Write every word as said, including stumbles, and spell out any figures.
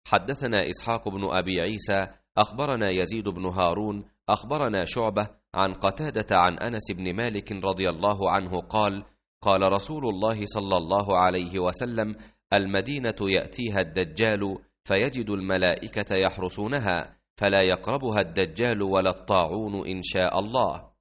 حدثنا إسحاق بن أبي عيسى أخبرنا يزيد بن هارون أخبرنا شعبة عن قتادة عن أنس بن مالك رضي الله عنه قال: قال رسول الله صلى الله عليه وسلم: المدينة يأتيها الدجال فيجد الملائكة يحرسونها، فلا يقربها الدجال ولا الطاعون إن شاء الله.